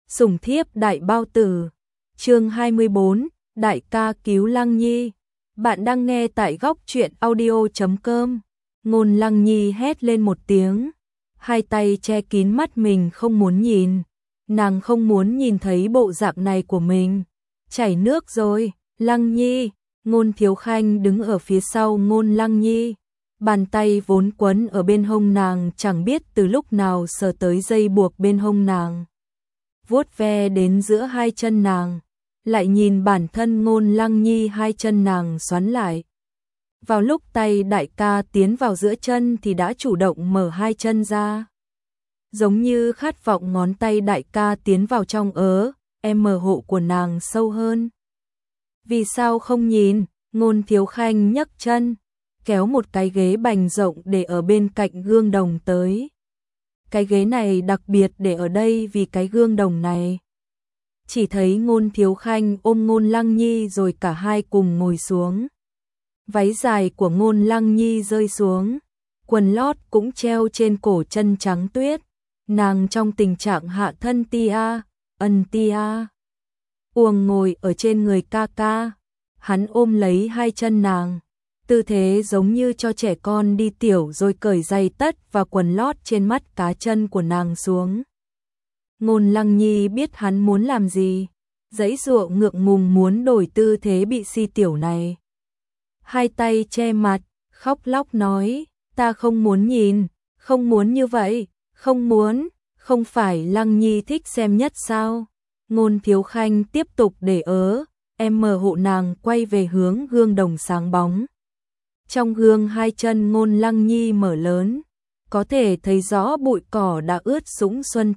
Sủng thiếp đại bao tử. Chương 24, đại ca cứu Lăng Nhi. Bạn đang nghe tại góc truyện audio.com. Ngôn Lăng Nhi hét lên một tiếng, hai tay che kín mắt mình không muốn nhìn. Nàng không muốn nhìn thấy bộ dạng này của mình. Chảy nước rồi, Lăng Nhi. Ngôn Thiếu Khanh đứng ở phía sau Ngôn Lăng Nhi. Bàn tay vốn quấn ở bên hông nàng chẳng biết từ lúc nào sờ tới dây buộc bên hông nàng, vuốt ve đến giữa hai chân nàng, lại nhìn bản thân Ngôn Lăng Nhi hai chân nàng xoắn lại. Vào lúc tay đại ca tiến vào giữa chân thì đã chủ động mở hai chân ra. Giống như khát vọng ngón tay đại ca tiến vào trong mở hộ của nàng sâu hơn. Vì sao không nhìn? Ngôn Thiếu Khanh nhấc chân, kéo một cái ghế bành rộng để ở bên cạnh gương đồng tới. Cái ghế này đặc biệt để ở đây vì cái gương đồng này. Chỉ thấy Ngôn Thiếu Khanh ôm Ngôn Lăng Nhi rồi cả hai cùng ngồi xuống. Váy dài của Ngôn Lăng Nhi rơi xuống, quần lót cũng treo trên cổ chân trắng tuyết. Nàng trong tình trạng hạ thân tia uồng ngồi ở trên người ca ca. Hắn ôm lấy hai chân nàng, tư thế giống như cho trẻ con đi tiểu rồi cởi giày tất và quần lót trên mắt cá chân của nàng xuống. Ngôn Lăng Nhi biết hắn muốn làm gì, giãy giụa ngượng ngùng muốn đổi tư thế bị si tiểu này. Hai tay che mặt, khóc lóc nói, ta không muốn nhìn, không muốn như vậy, không muốn, không phải Lăng Nhi thích xem nhất sao? Ngôn Thiếu Khanh tiếp tục để mở hộ nàng quay về hướng gương đồng sáng bóng. Trong gương hai chân Ngôn Lăng Nhi mở lớn, có thể thấy rõ bụi cỏ đã ướt sũng xuân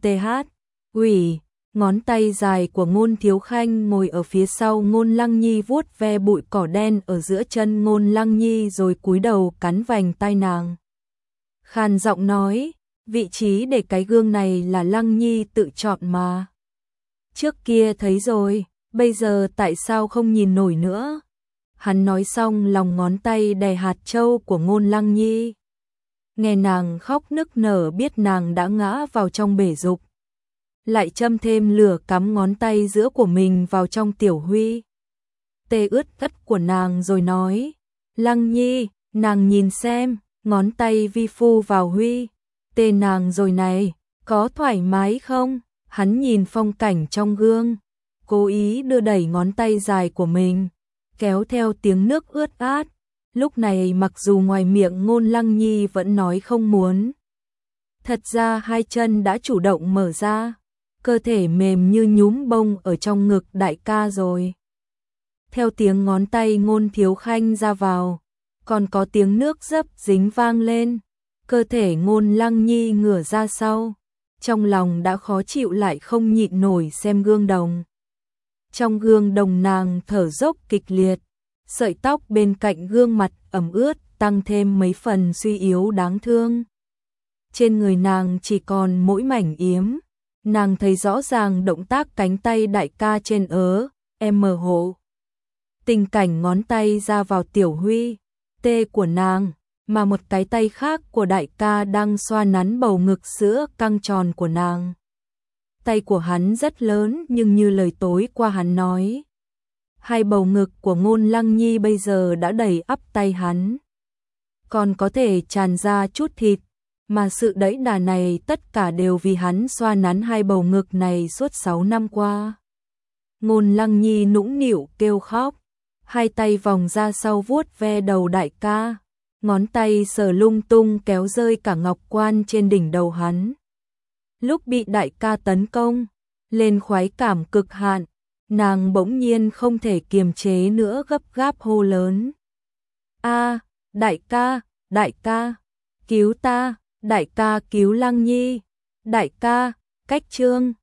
ngón tay dài của Ngôn Thiếu Khanh ngồi ở phía sau Ngôn Lăng Nhi vuốt ve bụi cỏ đen ở giữa chân Ngôn Lăng Nhi rồi cúi đầu cắn vành tai nàng. Khàn giọng nói, vị trí để cái gương này là Lăng Nhi tự chọn mà. Trước kia thấy rồi, bây giờ tại sao không nhìn nổi nữa? Hắn nói xong lòng ngón tay đè hạt châu của Ngôn Lăng Nhi. Nghe nàng khóc nức nở biết nàng đã ngã vào trong bể dục. Lại châm thêm lửa cắm ngón tay giữa của mình vào trong Tiểu Huy. Tê ướt tất của nàng rồi nói, Lăng Nhi, nàng nhìn xem, ngón tay vi phu vào Huy. Tê nàng rồi này, có thoải mái không? Hắn nhìn phong cảnh trong gương, cố ý đưa đẩy ngón tay dài của mình, kéo theo tiếng nước ướt át. Lúc này mặc dù ngoài miệng Ngôn Lăng Nhi vẫn nói không muốn, thật ra hai chân đã chủ động mở ra, cơ thể mềm như nhúm bông ở trong ngực đại ca rồi. Theo tiếng ngón tay Ngôn Thiếu Khanh ra vào, còn có tiếng nước dấp dính vang lên, cơ thể Ngôn Lăng Nhi ngửa ra sau, trong lòng đã khó chịu lại không nhịn nổi xem gương đồng. Trong gương đồng nàng thở dốc kịch liệt, sợi tóc bên cạnh gương mặt ẩm ướt tăng thêm mấy phần suy yếu đáng thương. Trên người nàng chỉ còn mỗi mảnh yếm, nàng thấy rõ ràng động tác cánh tay đại ca trên mở hộ. Tình cảnh ngón tay ra vào Tiểu Huy, tê của nàng, mà một cái tay khác của đại ca đang xoa nắn bầu ngực sữa căng tròn của nàng. Tay của hắn rất lớn nhưng như lời tối qua hắn nói, hai bầu ngực của Ngôn Lăng Nhi bây giờ đã đầy ắp tay hắn. Còn có thể tràn ra chút thịt, mà sự đẫy đà này tất cả đều vì hắn xoa nắn hai bầu ngực này suốt 6 năm qua. Ngôn Lăng Nhi nũng nịu kêu khóc, hai tay vòng ra sau vuốt ve đầu đại ca, ngón tay sờ lung tung kéo rơi cả ngọc quan trên đỉnh đầu hắn. Lúc bị đại ca tấn công, lên khoái cảm cực hạn, nàng bỗng nhiên không thể kiềm chế nữa gấp gáp hô lớn. Đại ca, cứu ta, đại ca cứu Lăng Nhi, đại ca, cách trương.